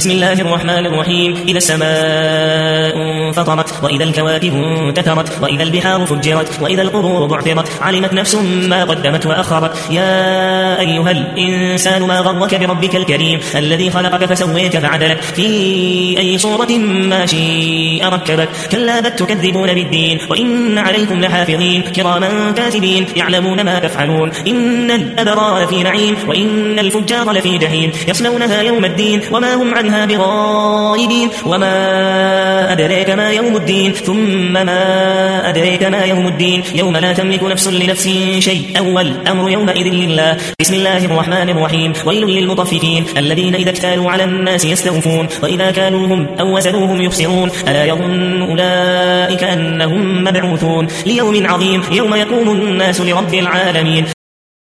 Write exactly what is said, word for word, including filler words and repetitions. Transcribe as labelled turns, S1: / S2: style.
S1: بسم الله الرحمن الرحيم إذا السماء انفطرت وإذا الكواكب انتثرت وإذا البحار فجرت وإذا القبور بعثرت علمت نفس ما قدمت وأخرت يا أيها الإنسان ما غرك بربك الكريم الذي خلقك فسويك فعدلك في أي صورة ما شيء ركبك كلا بل تكذبون بالدين وإن عليكم لحافظين كراما كاتبين يعلمون ما تفعلون إن الأبرار في نعيم وإن الفجار لفي جحيم يصلونها يوم الدين وما هم عنها بغائبين وما أدريك ما يوم الدين ثم ما أدريك ما يوم الدين يوم لا تملك نفس لنفس شيء أول أمر يومئذ لله بسم الله الرحمن الرحيم ويل للمطففين الذين إذا اكتالوا على الناس يستوفون وإذا كالوهم أو وزنوهم يخسرون ألا يظن أولئك أنهم مبعوثون ليوم عظيم يوم يقوم الناس لرب العالمين